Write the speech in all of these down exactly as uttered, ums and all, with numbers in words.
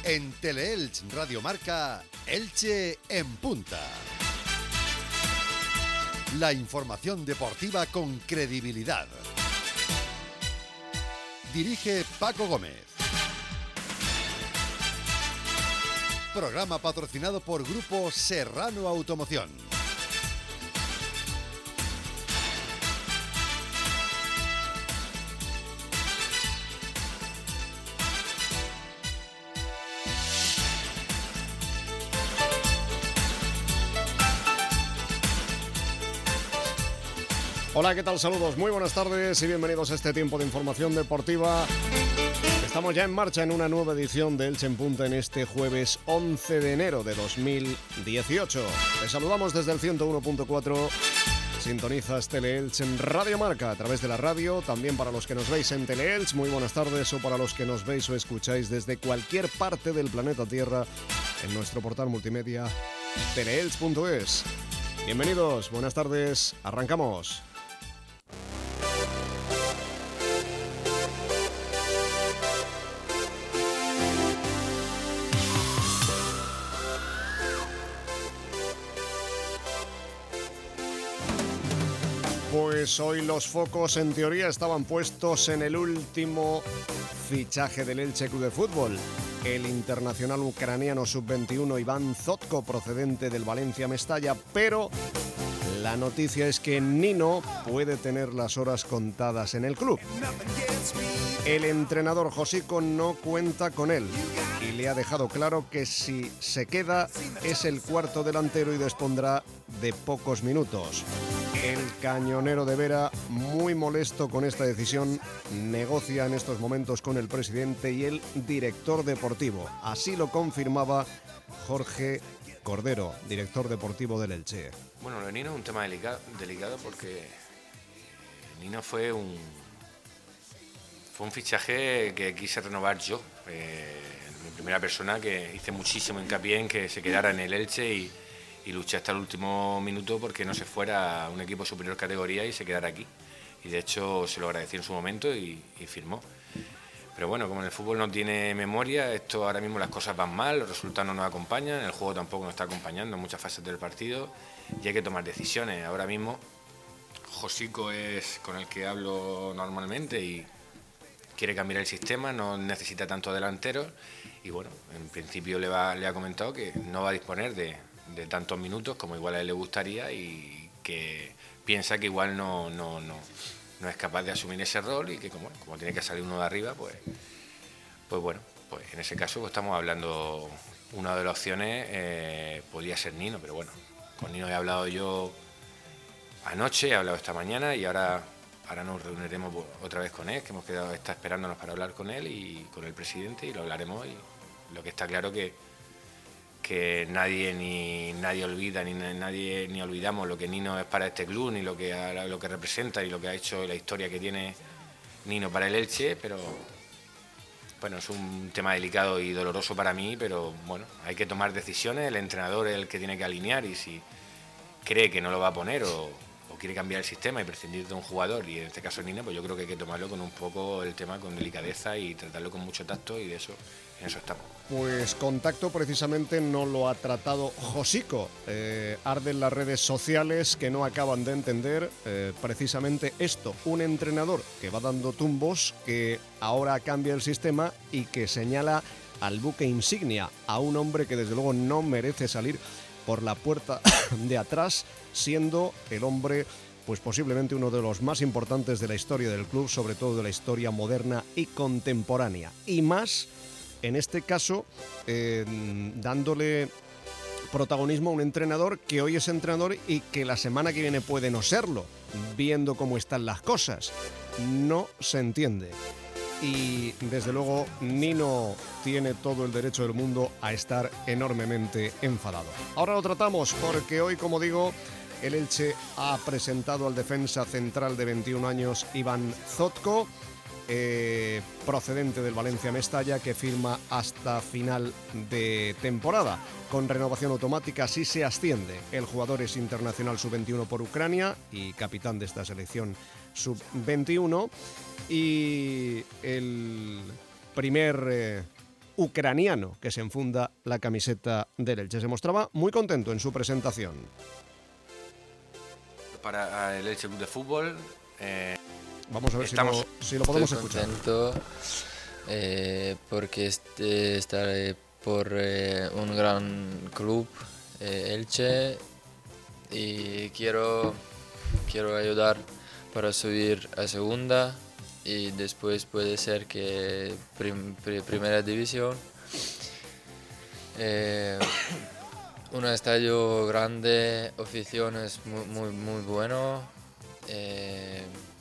En Teleelch Radio Marca, Elche en punta. La información deportiva con credibilidad. Dirige Paco Gómez. Programa patrocinado por Grupo Serrano Automoción. Hola, ¿qué tal? Saludos, muy buenas tardes y bienvenidos a este tiempo de información deportiva. Estamos ya en marcha en una nueva edición de Elche en Punta en este jueves once de enero de dos mil dieciocho. Les saludamos desde el ciento uno punto cuatro. Sintonizas Teleelch en Radio Marca a través de la radio, también para los que nos veis en Teleelch, muy buenas tardes, o para los que nos veis o escucháis desde cualquier parte del planeta Tierra en nuestro portal multimedia teleelch punto es. Bienvenidos, buenas tardes, arrancamos. Pues hoy los focos en teoría estaban puestos en el último fichaje del Elche Club de Fútbol, el internacional ucraniano sub veintiuno Iván Zotko, procedente del Valencia Mestalla, pero la noticia es que Nino puede tener las horas contadas en el club. El entrenador Josico no cuenta con él y le ha dejado claro que si se queda es el cuarto delantero y dispondrá de pocos minutos. El cañonero de Vera, muy molesto con esta decisión, negocia en estos momentos con el presidente y el director deportivo. Así lo confirmaba Jorge Cordero, director deportivo del Elche. Bueno, lo de Nino es un tema delicado, delicado porque Nino fue un fue un fichaje que quise renovar yo. Eh, mi primera persona que hice muchísimo hincapié en que se quedara en el Elche y y luché hasta el último minuto porque no se fuera a un equipo superior categoría y se quedara aquí. Y de hecho se lo agradecí en su momento y, y firmó. Pero bueno, como en el fútbol no tiene memoria, esto ahora mismo las cosas van mal, los resultados no nos acompañan, el juego tampoco nos está acompañando en muchas fases del partido y hay que tomar decisiones. Ahora mismo Josico es con el que hablo normalmente y quiere cambiar el sistema, no necesita tanto delanteros y bueno, en principio le, va, le ha comentado que no va a disponer de de tantos minutos como igual a él le gustaría y que piensa que igual no, no, no, no es capaz de asumir ese rol y que como, como tiene que salir uno de arriba, pues, pues bueno, pues en ese caso pues estamos hablando, una de las opciones eh, podría ser Nino, pero bueno, con Nino he hablado yo anoche, he hablado esta mañana y ahora, ahora nos reuniremos otra vez con él, que hemos quedado, está esperándonos para hablar con él y con el presidente y lo hablaremos y lo que está claro que que nadie ni nadie olvida ni nadie ni olvidamos lo que Nino es para este club ni lo que lo que representa y lo que ha hecho y la historia que tiene Nino para el Elche, pero bueno, es un tema delicado y doloroso para mí, pero bueno, hay que tomar decisiones, el entrenador es el que tiene que alinear y si cree que no lo va a poner o, o quiere cambiar el sistema y prescindir de un jugador y en este caso Nino, pues yo creo que hay que tomarlo con un poco el tema con delicadeza y tratarlo con mucho tacto y de eso en eso estamos. Pues contacto precisamente no lo ha tratado Josico. Eh, arden las redes sociales que no acaban de entender eh, precisamente esto. Un entrenador que va dando tumbos, que ahora cambia el sistema y que señala al buque insignia, a un hombre que desde luego no merece salir por la puerta de atrás, siendo el hombre pues posiblemente uno de los más importantes de la historia del club, sobre todo de la historia moderna y contemporánea. Y más en este caso, eh, dándole protagonismo a un entrenador que hoy es entrenador y que la semana que viene puede no serlo, viendo cómo están las cosas. No se entiende. Y desde luego Nino tiene todo el derecho del mundo a estar enormemente enfadado. Ahora lo tratamos porque hoy, como digo, el Elche ha presentado al defensa central de veintiún años Iván Zotko, Eh, procedente del Valencia Mestalla, que firma hasta final de temporada. Con renovación automática si se asciende. El jugador es internacional sub veintiuno por Ucrania y capitán de esta selección sub veintiuno. Y el primer eh, ucraniano que se enfunda la camiseta del Elche. Se mostraba muy contento en su presentación. Para el Elche Club de Fútbol, eh, vamos a ver estamos, si, lo, si lo podemos estoy escuchar. Contento, eh, porque este, estaré por eh, un gran club, eh, Elche, y quiero, quiero ayudar para subir a segunda y después puede ser que prim, prim, primera división. Eh, un estadio grande, afición es muy, muy, muy bueno. Eh,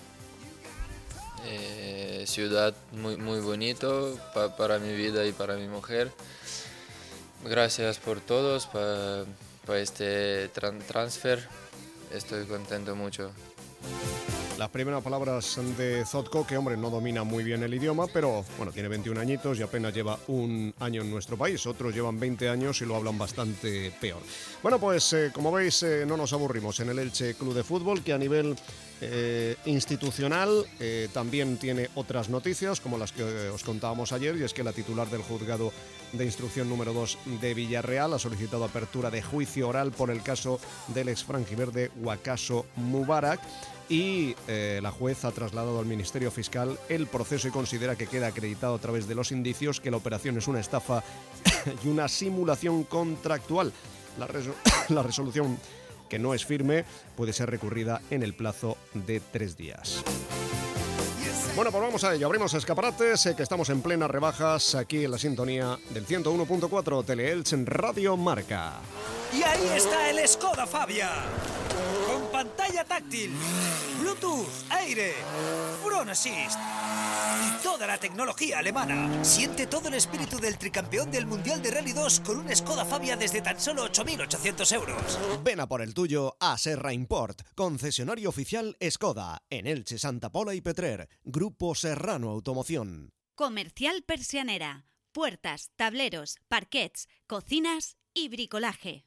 eh, ciudad muy, muy bonito pa, para mi vida y para mi mujer. Gracias por todos, para pa este tran transfer. Estoy contento mucho. Las primeras palabras de Zotko, que hombre no domina muy bien el idioma, pero bueno, tiene veintiún añitos y apenas lleva un año en nuestro país. Otros llevan veinte años y lo hablan bastante peor. Bueno, pues eh, como veis, eh, no nos aburrimos en el Elche Club de Fútbol, que a nivel eh, institucional eh, también tiene otras noticias, como las que eh, os contábamos ayer, y es que la titular del juzgado de instrucción número dos de Villarreal ha solicitado apertura de juicio oral por el caso del ex franjiverde Wakaso Mubarak. Y eh, la juez ha trasladado al Ministerio Fiscal el proceso y considera que queda acreditado a través de los indicios que la operación es una estafa y una simulación contractual. La, resol la resolución, que no es firme, puede ser recurrida en el plazo de tres días. Bueno, pues vamos a ello. Abrimos escaparates, eh, que estamos en plenas rebajas aquí en la sintonía del ciento uno punto cuatro Teleelch en Radio Marca. Y ahí está el Skoda Fabia, con pantalla táctil, Bluetooth, aire, Front Assist y toda la tecnología alemana. Siente todo el espíritu del tricampeón del Mundial de Rally dos con un Skoda Fabia desde tan solo ocho mil ochocientos euros. Ven a por el tuyo a Serra Import, concesionario oficial Skoda, en Elche, Santa Pola y Petrer, Grupo Serrano Automoción. Comercial Persianera, puertas, tableros, parquets, cocinas y bricolaje.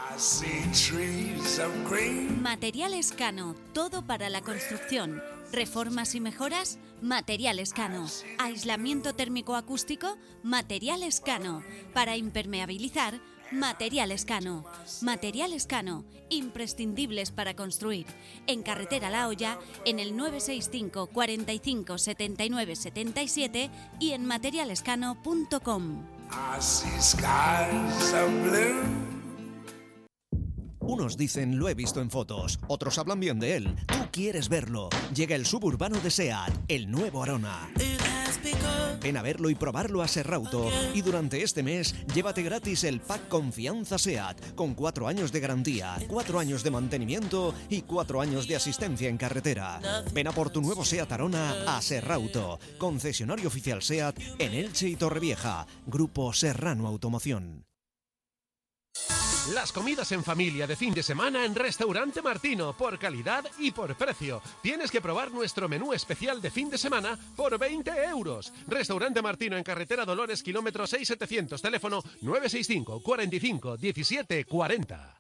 Materiales Cano, todo para la construcción. Reformas y mejoras, Materiales Cano. Aislamiento térmico acústico, Materiales Cano. Para impermeabilizar, Materiales Cano. Materiales Cano, imprescindibles para construir. En Carretera La Hoya, en el nueve seis cinco, cuarenta y cinco, setenta y nueve, setenta y siete y en materialescano punto com. Unos dicen lo he visto en fotos, otros hablan bien de él. Tú quieres verlo. Llega el suburbano de SEAT, el nuevo Arona. Ven a verlo y probarlo a Serrauto. Y durante este mes, llévate gratis el pack Confianza SEAT, con cuatro años de garantía, cuatro años de mantenimiento y cuatro años de asistencia en carretera. Ven a por tu nuevo SEAT Arona a Serrauto, concesionario oficial SEAT en Elche y Torrevieja. Grupo Serrano Automoción. Las comidas en familia de fin de semana en Restaurante Martino, por calidad y por precio. Tienes que probar nuestro menú especial de fin de semana por veinte euros. Restaurante Martino en Carretera Dolores, kilómetro seis mil setecientos, teléfono nueve seis cinco, cuarenta y cinco, diecisiete cuarenta.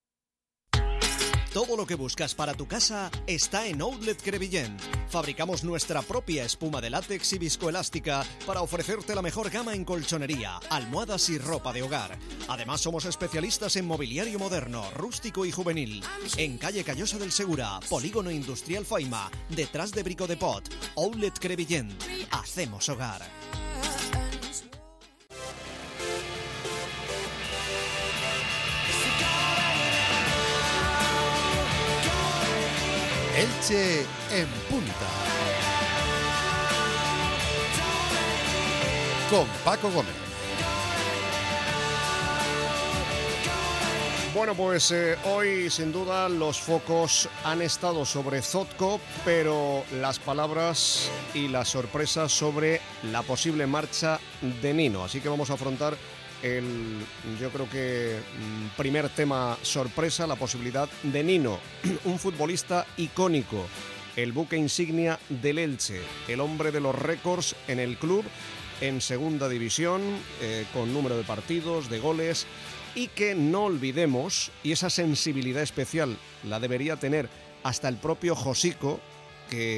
Todo lo que buscas para tu casa está en Outlet Crevillent. Fabricamos nuestra propia espuma de látex y viscoelástica para ofrecerte la mejor gama en colchonería, almohadas y ropa de hogar. Además, somos especialistas en mobiliario moderno, rústico y juvenil. En calle Callosa del Segura, Polígono Industrial Faima, detrás de Brico de Pot. Outlet Crevillent. Hacemos hogar. Elche en punta. Con Paco Gómez. Bueno, pues eh, hoy sin duda los focos han estado sobre Zotko, pero las palabras y las sorpresas sobre la posible marcha de Nino. Así que vamos a afrontar el, yo creo que primer tema sorpresa, la posibilidad de Nino, un futbolista icónico, el buque insignia del Elche, el hombre de los récords en el club, en segunda división, eh, con número de partidos, de goles, y que no olvidemos, y esa sensibilidad especial la debería tener hasta el propio Josico, que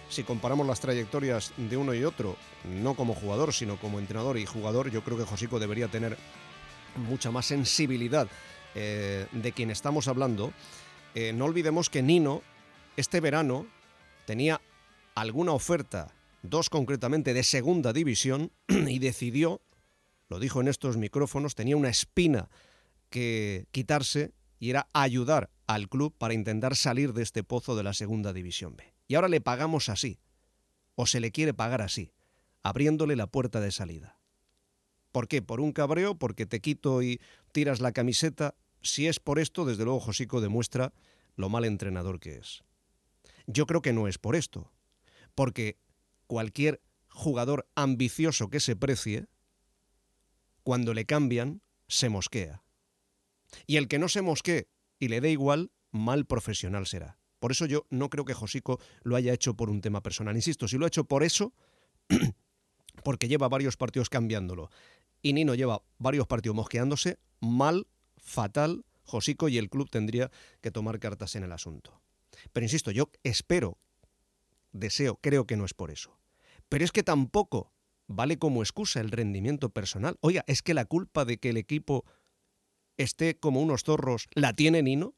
si comparamos las trayectorias de uno y otro, no como jugador, sino como entrenador y jugador, yo creo que Josico debería tener mucha más sensibilidad eh, de quien estamos hablando. Eh, no olvidemos que Nino, este verano, tenía alguna oferta, dos concretamente, de segunda división, y decidió, lo dijo en estos micrófonos, tenía una espina que quitarse y era ayudar al club para intentar salir de este pozo de la segunda división B. Y ahora le pagamos así, o se le quiere pagar así, abriéndole la puerta de salida. ¿Por qué? ¿Por un cabreo? ¿Porque te quito y tiras la camiseta? Si es por esto, desde luego Josico demuestra lo mal entrenador que es. Yo creo que no es por esto, porque cualquier jugador ambicioso que se precie, cuando le cambian, se mosquea. Y el que no se mosquee y le dé igual, mal profesional será. Por eso yo no creo que Josico lo haya hecho por un tema personal. Insisto, si lo ha hecho por eso, porque lleva varios partidos cambiándolo, y Nino lleva varios partidos mosqueándose, mal, fatal, Josico, y el club tendría que tomar cartas en el asunto. Pero insisto, yo espero, deseo, creo que no es por eso. Pero es que tampoco vale como excusa el rendimiento personal. Oiga, es que la culpa de que el equipo esté como unos zorros la tiene Nino.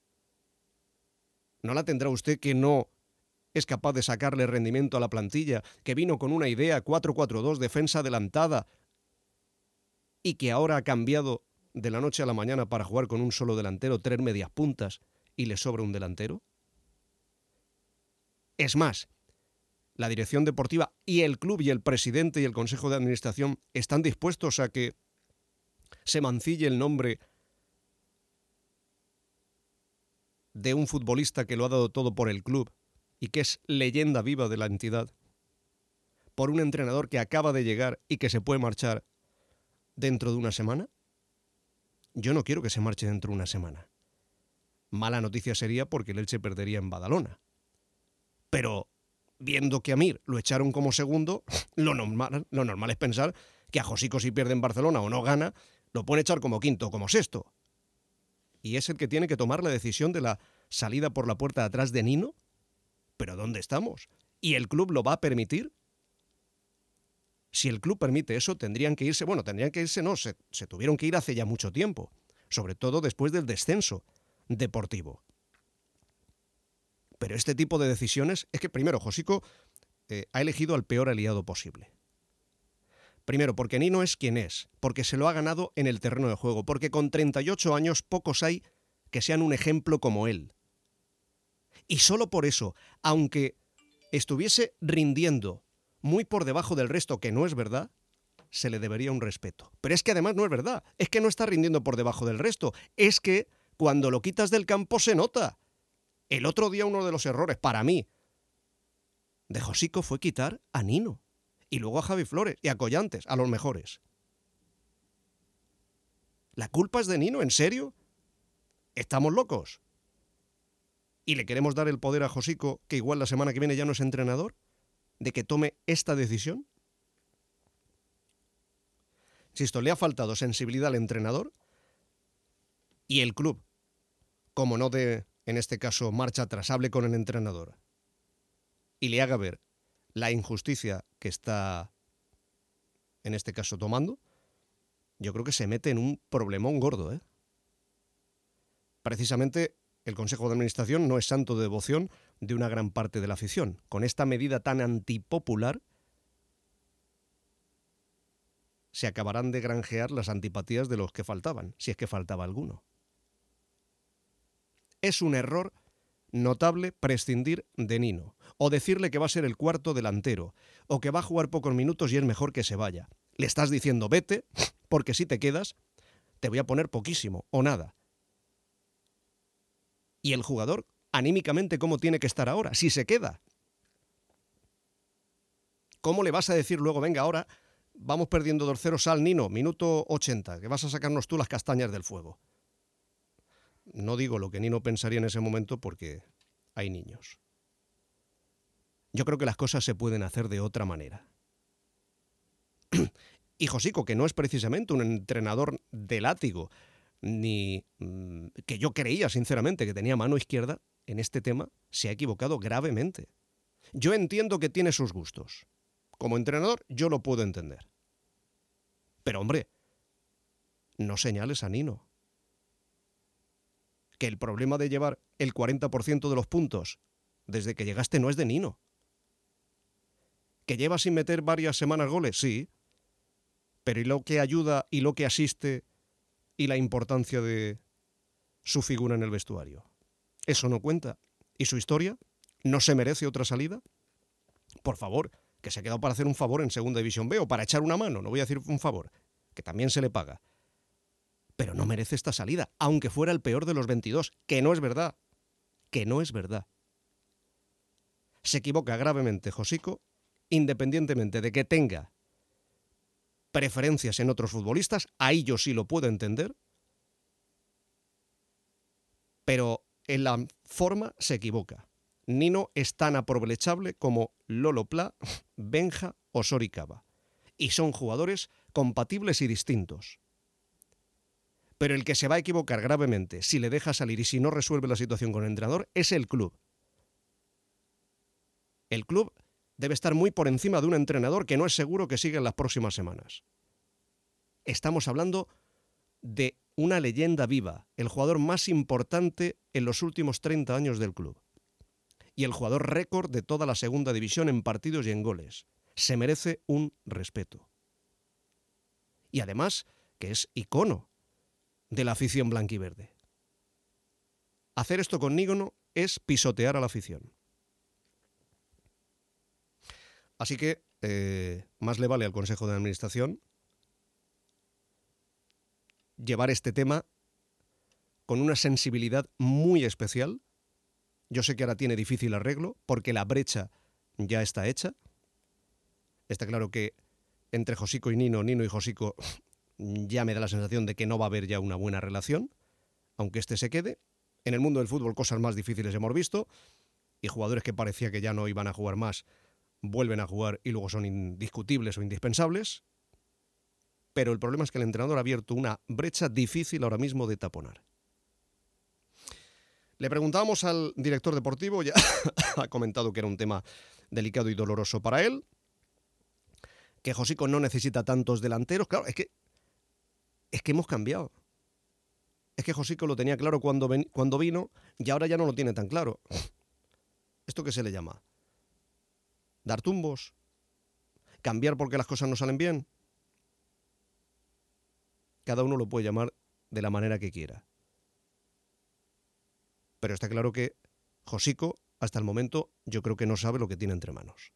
¿No la tendrá usted que no es capaz de sacarle rendimiento a la plantilla, que vino con una idea cuatro cuatro dos, defensa adelantada, y que ahora ha cambiado de la noche a la mañana para jugar con un solo delantero, tres medias puntas, y le sobra un delantero? Es más, la dirección deportiva y el club y el presidente y el consejo de administración están dispuestos a que se mancille el nombre de un futbolista que lo ha dado todo por el club y que es leyenda viva de la entidad, por un entrenador que acaba de llegar y que se puede marchar dentro de una semana. Yo no quiero que se marche dentro de una semana. Mala noticia sería porque el Elche perdería en Badalona. Pero viendo que a Mir lo echaron como segundo, lo normal, lo normal es pensar que a Josico, si pierde en Barcelona o no gana, lo pueden echar como quinto o como sexto. Y es el que tiene que tomar la decisión de la salida por la puerta de atrás de Nino. ¿Pero dónde estamos? ¿Y el club lo va a permitir? Si el club permite eso, tendrían que irse, bueno, tendrían que irse, no, se, se tuvieron que ir hace ya mucho tiempo, sobre todo después del descenso deportivo. Pero este tipo de decisiones, es que primero, Josico eh, ha elegido al peor aliado posible. Primero, porque Nino es quien es, porque se lo ha ganado en el terreno de juego, porque con treinta y ocho años pocos hay que sean un ejemplo como él. Y solo por eso, aunque estuviese rindiendo muy por debajo del resto, que no es verdad, se le debería un respeto. Pero es que además no es verdad, es que no está rindiendo por debajo del resto, es que cuando lo quitas del campo se nota. El otro día uno de los errores, para mí, de Josico fue quitar a Nino, y luego a Javi Flores, y a Collantes, a los mejores. ¿La culpa es de Nino? ¿En serio? ¿Estamos locos? ¿Y le queremos dar el poder a Josico, que igual la semana que viene ya no es entrenador, de que tome esta decisión? Insisto, le ha faltado sensibilidad al entrenador y el club, como no de, en este caso, marcha atrás, hable con el entrenador y le haga ver la injusticia que está, en este caso, tomando, yo creo que se mete en un problemón gordo, ¿eh? Precisamente el Consejo de Administración no es santo de devoción de una gran parte de la afición. Con esta medida tan antipopular, se acabarán de granjear las antipatías de los que faltaban, si es que faltaba alguno. Es un error notable prescindir de Nino, o decirle que va a ser el cuarto delantero, o que va a jugar pocos minutos y es mejor que se vaya. Le estás diciendo vete, porque si te quedas, te voy a poner poquísimo, o nada. Y el jugador, anímicamente, ¿cómo tiene que estar ahora? Si se queda. ¿Cómo le vas a decir luego, venga, ahora vamos perdiendo dos cero, sal Nino, minuto ochenta, que vas a sacarnos tú las castañas del fuego? No digo lo que Nino pensaría en ese momento porque hay niños. Yo creo que las cosas se pueden hacer de otra manera. Y Josico, que no es precisamente un entrenador de látigo, ni mmm, que yo creía sinceramente que tenía mano izquierda, en este tema se ha equivocado gravemente. Yo entiendo que tiene sus gustos. Como entrenador, yo lo puedo entender. Pero, hombre, no señales a Nino. Que el problema de llevar el cuarenta por ciento de los puntos desde que llegaste no es de Nino. ¿Que lleva sin meter varias semanas goles? Sí. Pero ¿y lo que ayuda y lo que asiste y la importancia de su figura en el vestuario? ¿Eso no cuenta? ¿Y su historia? ¿No se merece otra salida? Por favor, que se ha quedado para hacer un favor en Segunda División B o para echar una mano, no voy a decir un favor, que también se le paga. Pero no merece esta salida, aunque fuera el peor de los veintidós, que no es verdad, que no es verdad. Se equivoca gravemente Josico, independientemente de que tenga preferencias en otros futbolistas, ahí yo sí lo puedo entender, pero en la forma se equivoca. Nino es tan aprovechable como Lolo Pla, Benja o Soricaba. Y son jugadores compatibles y distintos. Pero el que se va a equivocar gravemente si le deja salir y si no resuelve la situación con el entrenador es el club. El club debe estar muy por encima de un entrenador que no es seguro que siga en las próximas semanas. Estamos hablando de una leyenda viva, el jugador más importante en los últimos treinta años del club. Y el jugador récord de toda la segunda división en partidos y en goles. Se merece un respeto. Y además, que es icono de la afición blanquiverde. Hacer esto con Nino es pisotear a la afición. Así que, eh, más le vale al Consejo de Administración llevar este tema con una sensibilidad muy especial. Yo sé que ahora tiene difícil arreglo, porque la brecha ya está hecha. Está claro que entre Josico y Nino, Nino y Josico, ya me da la sensación de que no va a haber ya una buena relación, aunque este se quede. En el mundo del fútbol cosas más difíciles hemos visto, y jugadores que parecía que ya no iban a jugar más, vuelven a jugar y luego son indiscutibles o indispensables. Pero el problema es que el entrenador ha abierto una brecha difícil ahora mismo de taponar. Le preguntábamos al director deportivo, ya ha comentado que era un tema delicado y doloroso para él, que Josico no necesita tantos delanteros. Claro, es que, es que hemos cambiado. Es que Josico lo tenía claro cuando, ven, cuando vino y ahora ya no lo tiene tan claro. ¿Esto qué se le llama? ¿Dar tumbos? ¿Cambiar porque las cosas no salen bien? Cada uno lo puede llamar de la manera que quiera. Pero está claro que Josico, hasta el momento, yo creo que no sabe lo que tiene entre manos.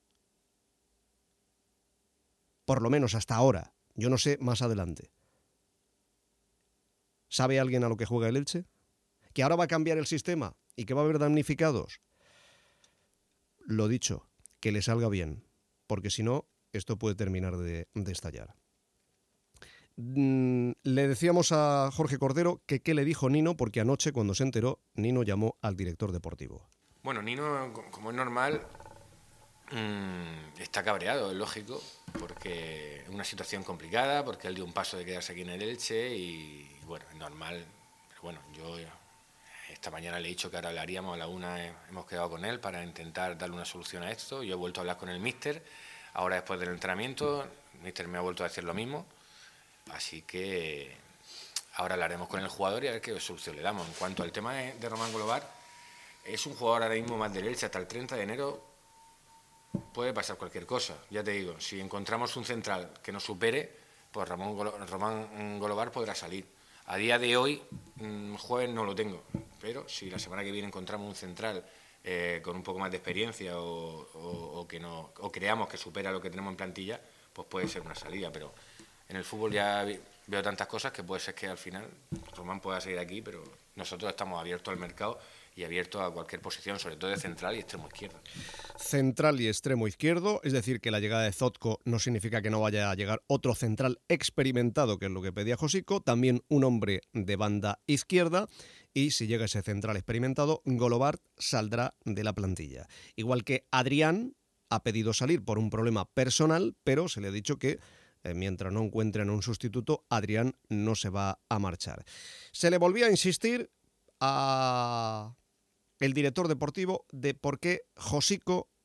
Por lo menos hasta ahora. Yo no sé más adelante. ¿Sabe alguien a lo que juega el Elche? ¿Que ahora va a cambiar el sistema y que va a haber damnificados? Lo dicho, que le salga bien, porque si no, esto puede terminar de, de estallar. Le decíamos a Jorge Cordero que qué le dijo Nino, porque anoche, cuando se enteró, Nino llamó al director deportivo. Bueno, Nino, como es normal, mmm, está cabreado, es lógico, porque es una situación complicada, porque él dio un paso de quedarse aquí en el Elche y, bueno, es normal. Pero bueno, yo esta mañana le he dicho que ahora hablaríamos, a la una hemos quedado con él para intentar darle una solución a esto. Yo he vuelto a hablar con el míster, ahora después del entrenamiento, el míster me ha vuelto a decir lo mismo. Así que ahora hablaremos con el jugador y a ver qué solución le damos. En cuanto al tema de, de Román Golobar, es un jugador ahora mismo más del Elche. Hasta el treinta de enero puede pasar cualquier cosa. Ya te digo, si encontramos un central que nos supere, pues Ramón Golo, Román Golobar podrá salir. A día de hoy, jueves no lo tengo, pero si la semana que viene encontramos un central eh, con un poco más de experiencia o, o, o que no, o creamos que supera lo que tenemos en plantilla, pues puede ser una salida, pero en el fútbol ya veo tantas cosas que puede ser que al final Román pueda seguir aquí, pero nosotros estamos abiertos al mercado y abiertos a cualquier posición, sobre todo de central y extremo izquierdo. Central y extremo izquierdo, es decir, que la llegada de Zotko no significa que no vaya a llegar otro central experimentado, que es lo que pedía Josico, también un hombre de banda izquierda, y si llega ese central experimentado, Golobar saldrá de la plantilla. Igual que Adrián ha pedido salir por un problema personal, pero se le ha dicho que Eh, mientras no encuentren un sustituto, Adrián no se va a marchar. Se le volvía a insistir a el director deportivo de por qué Josico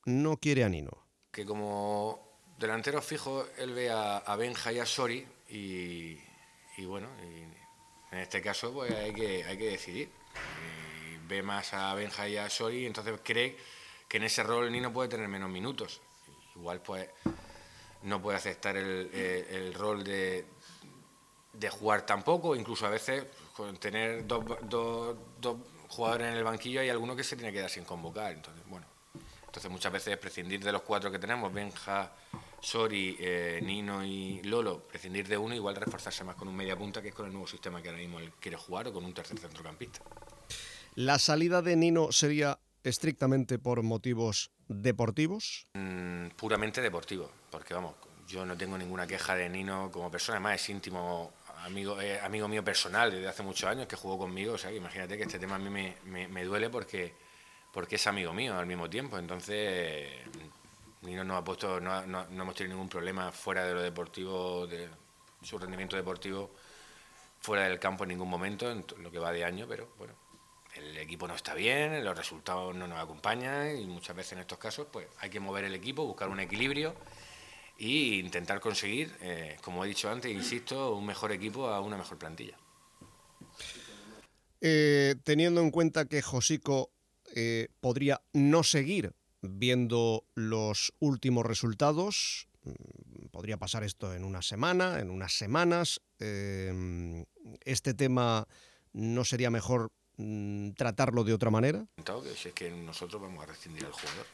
no quiere a Nino. Que como delantero fijo, él ve a, a Benja y a Sori y, y bueno, y en este caso pues hay que, hay que decidir. Y ve más a Benja y a Sori y entonces cree que en ese rol Nino puede tener menos minutos. Igual pues no puede aceptar el, el, el rol de, de jugar tampoco, incluso a veces con tener dos, dos, dos jugadores en el banquillo hay alguno que se tiene que quedar sin convocar. Entonces, bueno, entonces muchas veces prescindir de los cuatro que tenemos, Benja, Sori, eh, Nino y Lolo, prescindir de uno, igual reforzarse más con un media punta, que es con el nuevo sistema que ahora mismo él quiere jugar, o con un tercer centrocampista. ¿La salida de Nino sería estrictamente por motivos deportivos? Mm, puramente deportivo, porque vamos, yo no tengo ninguna queja de Nino como persona, además es íntimo amigo, eh, amigo mío personal desde hace muchos años, que jugó conmigo, o sea, que imagínate que este tema a mí me, me, me duele porque, porque es amigo mío al mismo tiempo, entonces Nino no ha puesto, no, no, no hemos tenido ningún problema fuera de lo deportivo, de su rendimiento deportivo, fuera del campo en ningún momento, en lo que va de año, pero bueno, el equipo no está bien, los resultados no nos acompañan y muchas veces en estos casos pues hay que mover el equipo, buscar un equilibrio e intentar conseguir, eh, como he dicho antes, insisto, un mejor equipo a una mejor plantilla. Eh, teniendo en cuenta que Josico eh, podría no seguir viendo los últimos resultados, podría pasar esto en una semana, en unas semanas, eh, este tema no sería mejor tratarlo de otra manera. Que si es que nosotros vamos a rescindir al jugador,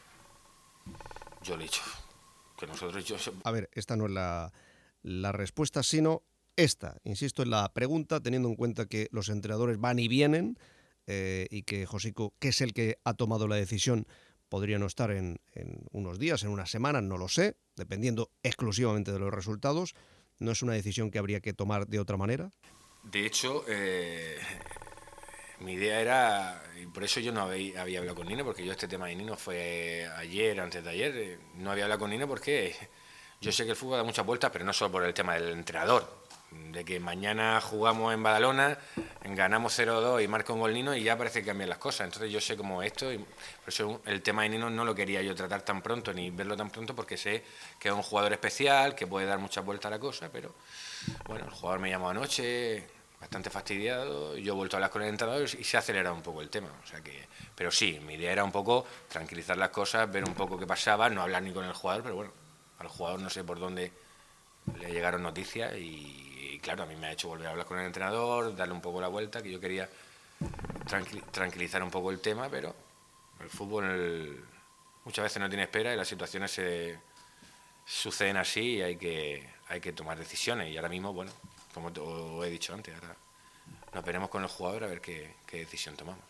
yo le he dicho que nosotros yo... A ver, esta no es la, la respuesta, sino esta, insisto en la pregunta, teniendo en cuenta que los entrenadores van y vienen eh, y que Josico, que es el que ha tomado la decisión, podría no estar en, en unos días, en unas semanas, no lo sé, dependiendo exclusivamente de los resultados. ¿No es una decisión que habría que tomar de otra manera? De hecho, eh, mi idea era, y por eso yo no había, había hablado con Nino, porque yo este tema de Nino fue ayer, antes de ayer, no había hablado con Nino porque yo sé que el fútbol da muchas vueltas, pero no solo por el tema del entrenador, de que mañana jugamos en Badalona, ganamos cero dos y marca un gol Nino y ya parece que cambian las cosas. Entonces yo sé cómo esto, y por eso el tema de Nino no lo quería yo tratar tan pronto ni verlo tan pronto, porque sé que es un jugador especial, que puede dar muchas vueltas a la cosa, pero bueno, el jugador me llamó anoche bastante fastidiado, yo he vuelto a hablar con el entrenador y se ha acelerado un poco el tema, o sea que, pero sí, mi idea era un poco tranquilizar las cosas, ver un poco qué pasaba, no hablar ni con el jugador, pero bueno, al jugador no sé por dónde le llegaron noticias y Y claro, a mí me ha hecho volver a hablar con el entrenador, darle un poco la vuelta, que yo quería tranquil- tranquilizar un poco el tema, pero el fútbol el, muchas veces no tiene espera y las situaciones se, suceden así y hay que, hay que tomar decisiones. Y ahora mismo, bueno, como os he dicho antes, ahora nos veremos con el jugador a ver qué, qué decisión tomamos.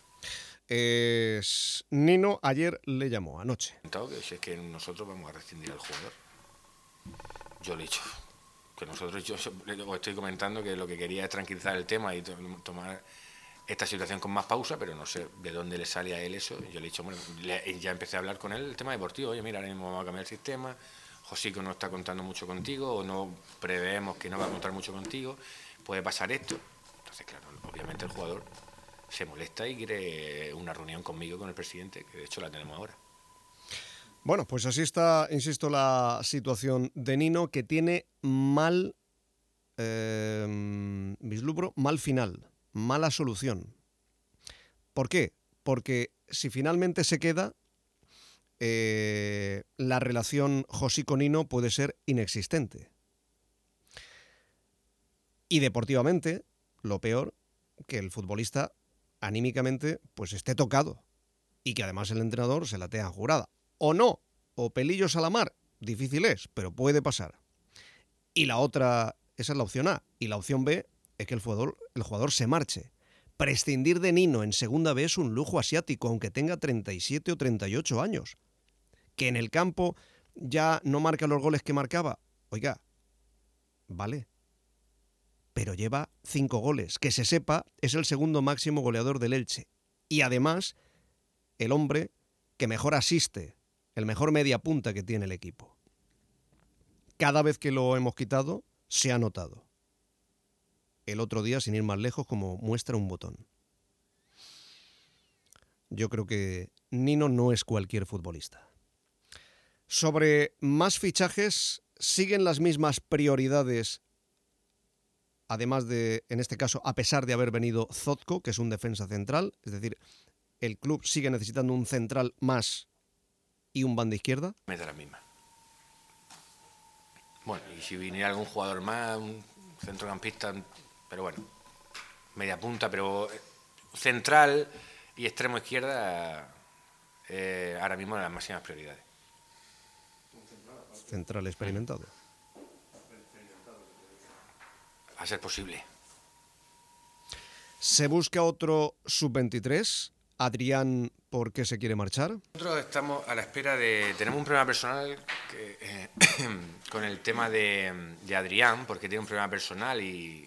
Es... Nino ayer le llamó, anoche. Que si es que nosotros vamos a rescindir al jugador, yo le he dicho... que nosotros, yo os estoy comentando que lo que quería es tranquilizar el tema y to tomar esta situación con más pausa, pero no sé de dónde le sale a él eso. Yo le he dicho, bueno, le, ya empecé a hablar con él el tema deportivo. Oye, mira, ahora mismo vamos a cambiar el sistema, Josico no está contando mucho contigo, o no preveemos que no va a contar mucho contigo, puede pasar esto. Entonces, claro, obviamente el jugador se molesta y quiere una reunión conmigo, con el presidente, que de hecho la tenemos ahora. Bueno, pues así está, insisto, la situación de Nino, que tiene mal eh, vislumbro, mal final, mala solución. ¿Por qué? Porque si finalmente se queda, eh, la relación Josico-Nino puede ser inexistente. Y deportivamente, lo peor, que el futbolista anímicamente pues esté tocado y que además el entrenador se la tenga jurada. O no, o pelillos a la mar, difícil es, pero puede pasar. Y la otra, esa es la opción A. Y la opción B es que el jugador, el jugador se marche. Prescindir de Nino en segunda B es un lujo asiático, aunque tenga treinta y siete o treinta y ocho años. Que en el campo ya no marca los goles que marcaba. Oiga, vale. Pero lleva cinco goles. Que se sepa, es el segundo máximo goleador del Elche. Y además, el hombre que mejor asiste, el mejor media punta que tiene el equipo. Cada vez que lo hemos quitado, se ha notado. El otro día, sin ir más lejos, como muestra un botón. Yo creo que Nino no es cualquier futbolista. Sobre más fichajes, ¿siguen las mismas prioridades? Además de, en este caso, a pesar de haber venido Zotko, que es un defensa central, es decir, el club sigue necesitando un central más y un banda izquierda. Mete la misma. Bueno, y si viniera algún jugador más, un centrocampista, pero bueno, media punta, pero central y extremo izquierda, eh, ahora mismo las máximas prioridades. Central experimentado. A ser posible. ¿Se busca otro sub veintitrés? Adrián, ¿por qué se quiere marchar? Nosotros estamos a la espera de... Tenemos un problema personal que, eh, con el tema de, de Adrián, porque tiene un problema personal y,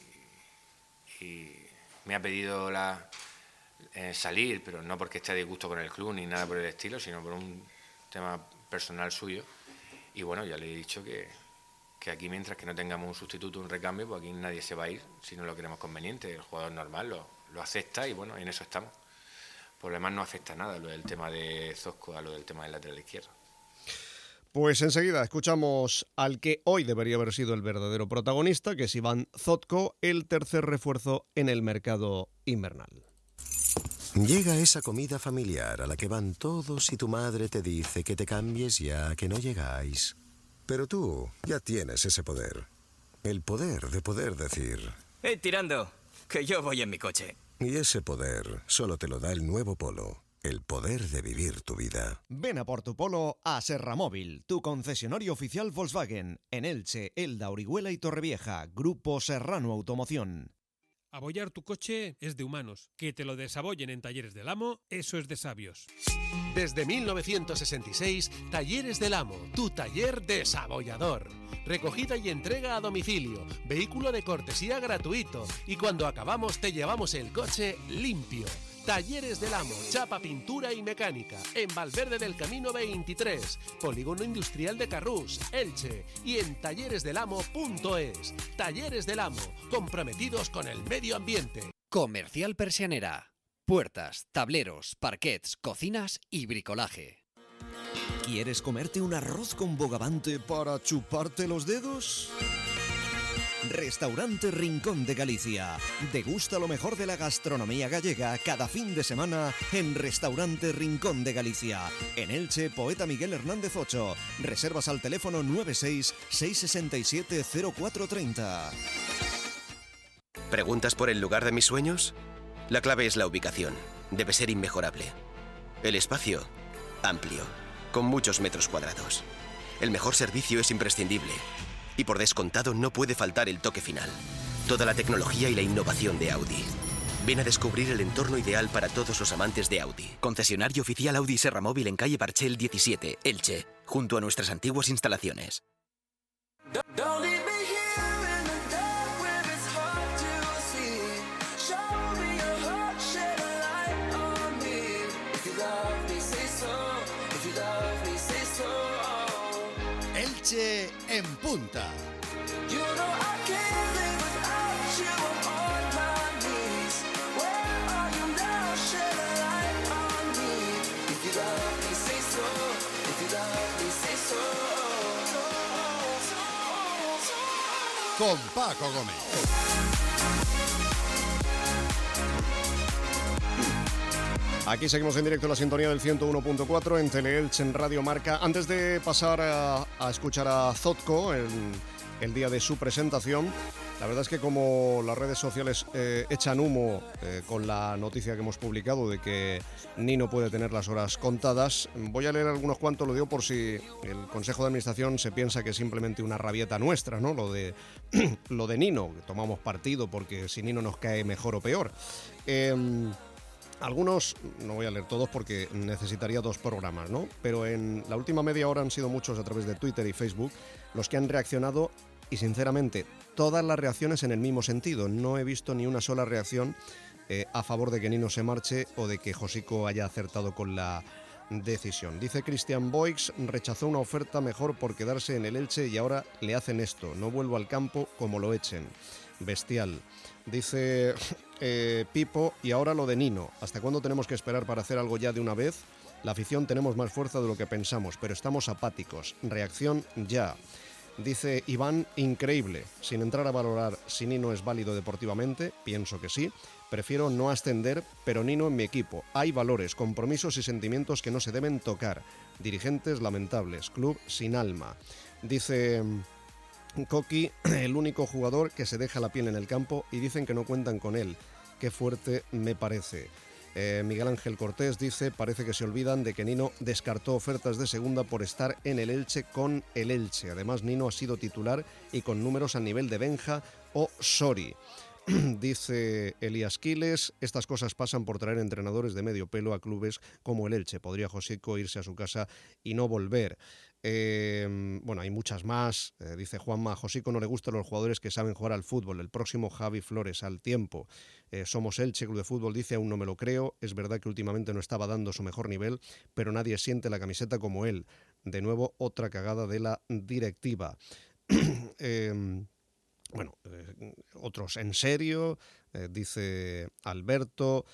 y me ha pedido la, eh, salir, pero no porque esté a disgusto con el club ni nada por el estilo, sino por un tema personal suyo. Y bueno, ya le he dicho que, que aquí, mientras que no tengamos un sustituto, un recambio, pues aquí nadie se va a ir si no lo queremos conveniente. El jugador normal lo, lo acepta y bueno, en eso estamos. Por lo demás no afecta nada lo del tema de Zotko a lo del tema del lateral izquierdo. Pues enseguida escuchamos al que hoy debería haber sido el verdadero protagonista, que es Iván Zotko, el tercer refuerzo en el mercado invernal. Llega esa comida familiar a la que van todos y tu madre te dice que te cambies ya, que no llegáis. Pero tú ya tienes ese poder. El poder de poder decir... ¡Eh, tirando! Que yo voy en mi coche. Y ese poder solo te lo da el nuevo Polo. El poder de vivir tu vida. Ven a por tu Polo a Serramóvil, tu concesionario oficial Volkswagen. En Elche, Elda, Orihuela y Torrevieja. Grupo Serrano Automoción. Abollar tu coche es de humanos. Que te lo desabollen en Talleres del Amo, eso es de sabios. Desde mil novecientos sesenta y seis, Talleres del Amo, tu taller desabollador. Recogida y entrega a domicilio, vehículo de cortesía gratuito y cuando acabamos te llevamos el coche limpio. Talleres del Amo, chapa, pintura y mecánica, en Valverde del Camino veintitrés, Polígono Industrial de Carrús, Elche, y en talleres del amo punto es. Talleres del Amo, comprometidos con el medio ambiente. Comercial Persianera. Puertas, tableros, parquets, cocinas y bricolaje. ¿Quieres comerte un arroz con bogavante para chuparte los dedos? Restaurante Rincón de Galicia. Degusta lo mejor de la gastronomía gallega cada fin de semana en Restaurante Rincón de Galicia. En Elche, Poeta Miguel Hernández ocho. Reservas al teléfono nueve seis, seis seis siete, cero cuatro tres cero. ¿Preguntas por el lugar de mis sueños? La clave es la ubicación. Debe ser inmejorable. El espacio, amplio, con muchos metros cuadrados. El mejor servicio es imprescindible. Y por descontado no puede faltar el toque final. Toda la tecnología y la innovación de Audi. Ven a descubrir el entorno ideal para todos los amantes de Audi. Concesionario oficial Audi Serramóvil en calle Barchel diecisiete, Elche, junto a nuestras antiguas instalaciones. Elche en punta. Con Paco Gómez. Aquí seguimos en directo en la sintonía del ciento uno punto cuatro en Teleelch, en Radio Marca. Antes de pasar a, a escuchar a Zotko el, el día de su presentación, la verdad es que como las redes sociales eh, echan humo eh, con la noticia que hemos publicado de que Nino puede tener las horas contadas, voy a leer algunos cuantos, lo digo por si el Consejo de Administración se piensa que es simplemente una rabieta nuestra, ¿no? Lo de, lo de Nino, que tomamos partido porque si Nino nos cae mejor o peor. Eh, Algunos, no voy a leer todos porque necesitaría dos programas, ¿no? Pero en la última media hora han sido muchos a través de Twitter y Facebook los que han reaccionado y sinceramente todas las reacciones en el mismo sentido. No he visto ni una sola reacción eh, a favor de que Nino se marche o de que Josico haya acertado con la decisión. Dice Christian Boix, rechazó una oferta mejor por quedarse en el Elche y ahora le hacen esto. No vuelvo al campo como lo echen. Bestial. Dice eh, Pipo, y ahora lo de Nino. ¿Hasta cuándo tenemos que esperar para hacer algo ya de una vez? La afición tenemos más fuerza de lo que pensamos, pero estamos apáticos. Reacción ya. Dice Iván, increíble. Sin entrar a valorar si Nino es válido deportivamente, pienso que sí. Prefiero no ascender, pero Nino en mi equipo. Hay valores, compromisos y sentimientos que no se deben tocar. Dirigentes lamentables, club sin alma. Dice Coqui, el único jugador que se deja la piel en el campo y dicen que no cuentan con él. Qué fuerte me parece. Eh, Miguel Ángel Cortés dice, parece que se olvidan de que Nino descartó ofertas de segunda por estar en el Elche con el Elche. Además, Nino ha sido titular y con números al nivel de Benja o Sori. Dice Elías Quiles, estas cosas pasan por traer entrenadores de medio pelo a clubes como el Elche. Podría Josico irse a su casa y no volver. Eh, bueno, hay muchas más. Eh, dice Juanma, a Josico no le gustan los jugadores que saben jugar al fútbol. El próximo Javi Flores, al tiempo. Eh, somos Elche, club de fútbol, dice, aún no me lo creo. Es verdad que últimamente no estaba dando su mejor nivel, pero nadie siente la camiseta como él. De nuevo, otra cagada de la directiva. eh, Bueno, eh, otros en serio, eh, dice Alberto,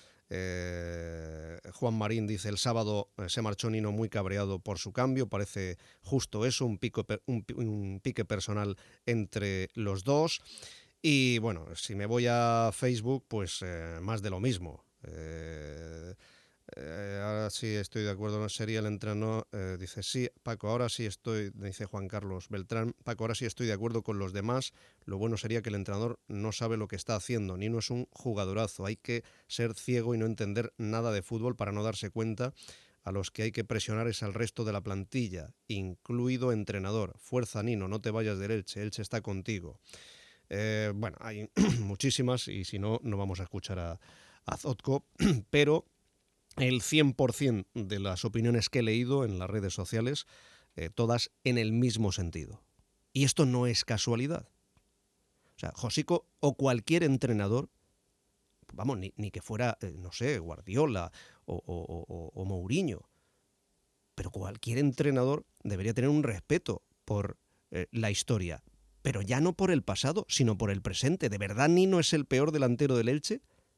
eh, Juan Marín dice, el sábado eh, se marchó Nino muy cabreado por su cambio, parece justo eso, un, pico, un, un pique personal entre los dos. Y bueno, si me voy a Facebook, pues eh, más de lo mismo. Eh, Eh, ahora sí estoy de acuerdo, no sería el entrenador, eh, dice sí, Paco, ahora sí estoy, dice Juan Carlos Beltrán, Paco, ahora sí estoy de acuerdo con los demás, lo bueno sería que el entrenador no sabe lo que está haciendo, Nino es un jugadorazo, hay que ser ciego y no entender nada de fútbol para no darse cuenta, a los que hay que presionar es al resto de la plantilla, incluido entrenador, fuerza Nino, no te vayas del Elche, Elche está contigo. Eh, bueno, hay muchísimas y si no, no vamos a escuchar a, a Zotko, pero el cien por ciento de las opiniones que he leído en las redes sociales, eh, todas en el mismo sentido. Y esto no es casualidad. O sea, Josico o cualquier entrenador, vamos, ni, ni que fuera, eh, no sé, Guardiola o, o, o, o Mourinho, pero cualquier entrenador debería tener un respeto por eh, la historia, pero ya no por el pasado, sino por el presente. ¿De verdad Nino es el peor delantero del Elche?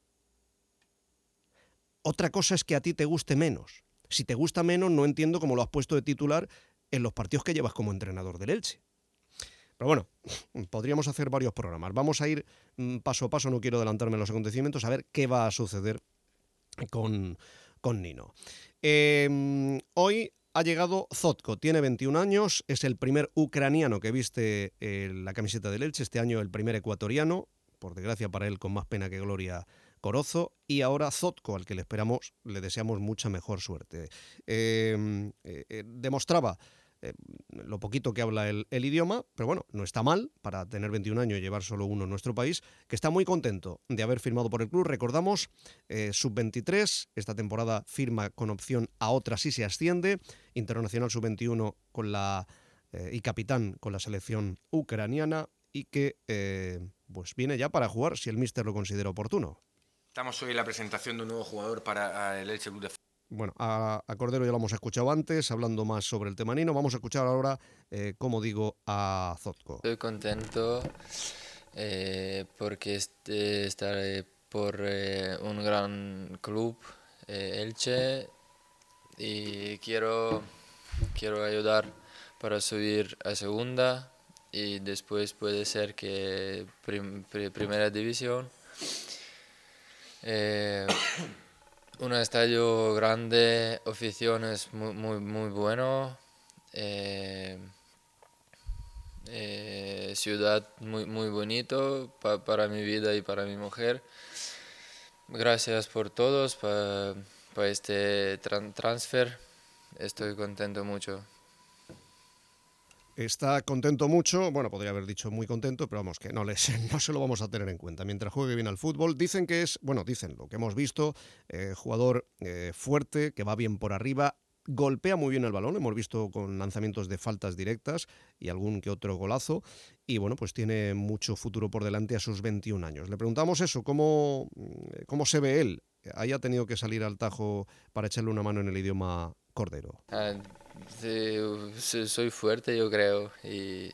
Otra cosa es que a ti te guste menos. Si te gusta menos, no entiendo cómo lo has puesto de titular en los partidos que llevas como entrenador del Elche. Pero bueno, podríamos hacer varios programas. Vamos a ir paso a paso, no quiero adelantarme en los acontecimientos, a ver qué va a suceder con, con Nino. Eh, hoy ha llegado Zotko, tiene veintiún años, es el primer ucraniano que viste eh, la camiseta del Elche, este año el primer ecuatoriano, por desgracia para él con más pena que gloria, Corozo, y ahora Zotko, al que le esperamos, le deseamos mucha mejor suerte. Eh, eh, demostraba eh, lo poquito que habla el, el idioma, pero bueno, no está mal para tener veintiún años y llevar solo uno en nuestro país, que está muy contento de haber firmado por el club. Recordamos, eh, sub veintitrés, esta temporada firma con opción a otra si se asciende, internacional sub veintiuno con la, eh, y capitán con la selección ucraniana, y que eh, pues viene ya para jugar si el míster lo considera oportuno. Estamos hoy en la presentación de un nuevo jugador para el Elche Club de Fútbol. Bueno, a, a Cordero ya lo hemos escuchado antes, hablando más sobre el tema Nino. Vamos a escuchar ahora, eh, como digo, a Zotko. Estoy contento eh, porque este, estaré por eh, un gran club, eh, Elche, y quiero, quiero ayudar para subir a segunda y después puede ser que prim, prim, primera división. Eh, un estadio grande, afición es muy, muy, muy bueno, eh, eh, ciudad muy, muy bonito pa, para mi vida y para mi mujer. Gracias por todos, para pa este tran, transfer, estoy contento mucho. Está contento mucho, bueno, podría haber dicho muy contento, pero vamos, que no, les, no se lo vamos a tener en cuenta. Mientras juegue bien al fútbol, dicen que es, bueno, dicen lo que hemos visto, eh, jugador eh, fuerte, que va bien por arriba, golpea muy bien el balón, hemos visto con lanzamientos de faltas directas y algún que otro golazo, y bueno, pues tiene mucho futuro por delante a sus veintiún años. Le preguntamos eso, ¿cómo, cómo se ve él? Ahí ha tenido que salir al tajo para echarle una mano en el idioma Cordero. Ah, sí, soy fuerte, yo creo, y,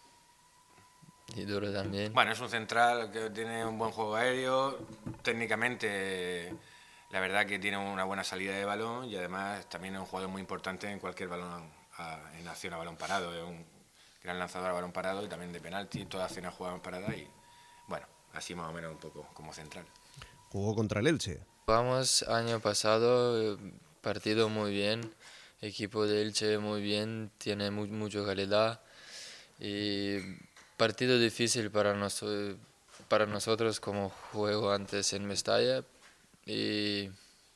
y duro también. Bueno, es un central que tiene un buen juego aéreo, técnicamente la verdad que tiene una buena salida de balón y además también es un jugador muy importante en cualquier balón a, en acción a balón parado. Es un gran lanzador a balón parado y también de penalti, todas acciones jugadas paradas y bueno, así más o menos un poco como central. Jugó contra el Elche. Jugamos año pasado, partido muy bien, equipo de Elche muy bien, tiene muy, mucha calidad y partido difícil para, nos, para nosotros como juego antes en Mestalla. Y,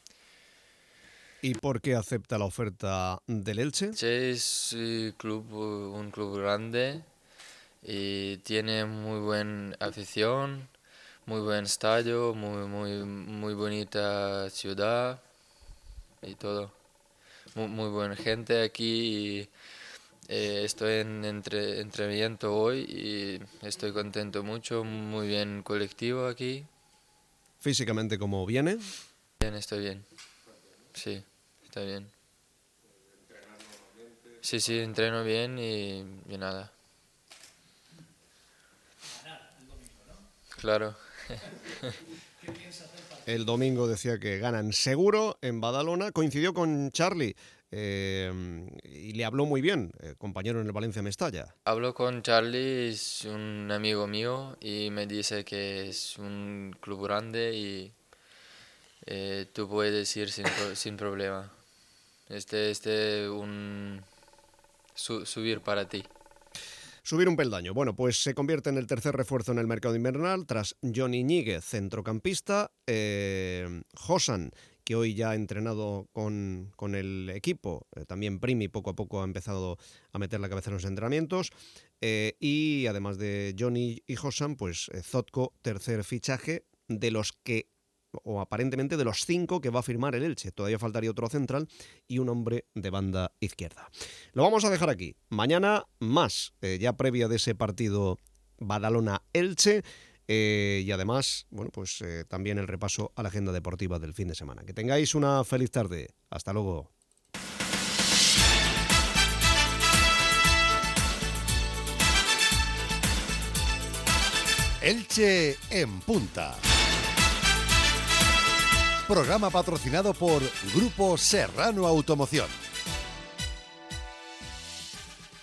¿Y por qué acepta la oferta del Elche? Elche es un club, un club grande y tiene muy buena afición, muy buen estadio, muy, muy, muy bonita ciudad y todo. Muy, muy buena gente aquí y eh, estoy en entre, entrenamiento hoy y estoy contento mucho, muy bien colectivo aquí. ¿Físicamente cómo viene? Bien, estoy bien. Sí, está bien. Sí, sí, entreno bien y, y nada. Claro. El domingo decía que ganan seguro en Badalona. Coincidió con Charlie eh, y le habló muy bien, eh, compañero en el Valencia Mestalla. Hablo con Charlie, es un amigo mío y me dice que es un club grande y eh, tú puedes ir sin, sin problema. Este es este un su, subir para ti. Subir un peldaño. Bueno, pues se convierte en el tercer refuerzo en el mercado invernal tras Johnny Ñíguez, centrocampista, eh, Josan, que hoy ya ha entrenado con, con el equipo, eh, también Primi poco a poco ha empezado a meter la cabeza en los entrenamientos, eh, y además de Johnny y Josan, pues eh, Zotko, tercer fichaje de los que, o aparentemente de los cinco que va a firmar el Elche. Todavía faltaría otro central y un hombre de banda izquierda. Lo vamos a dejar aquí. Mañana más, eh, ya previa de ese partido Badalona-Elche, eh, y además, bueno, pues eh, también el repaso a la agenda deportiva del fin de semana. Que tengáis una feliz tarde. Hasta luego. Elche en punta. Programa patrocinado por Grupo Serrano Automoción.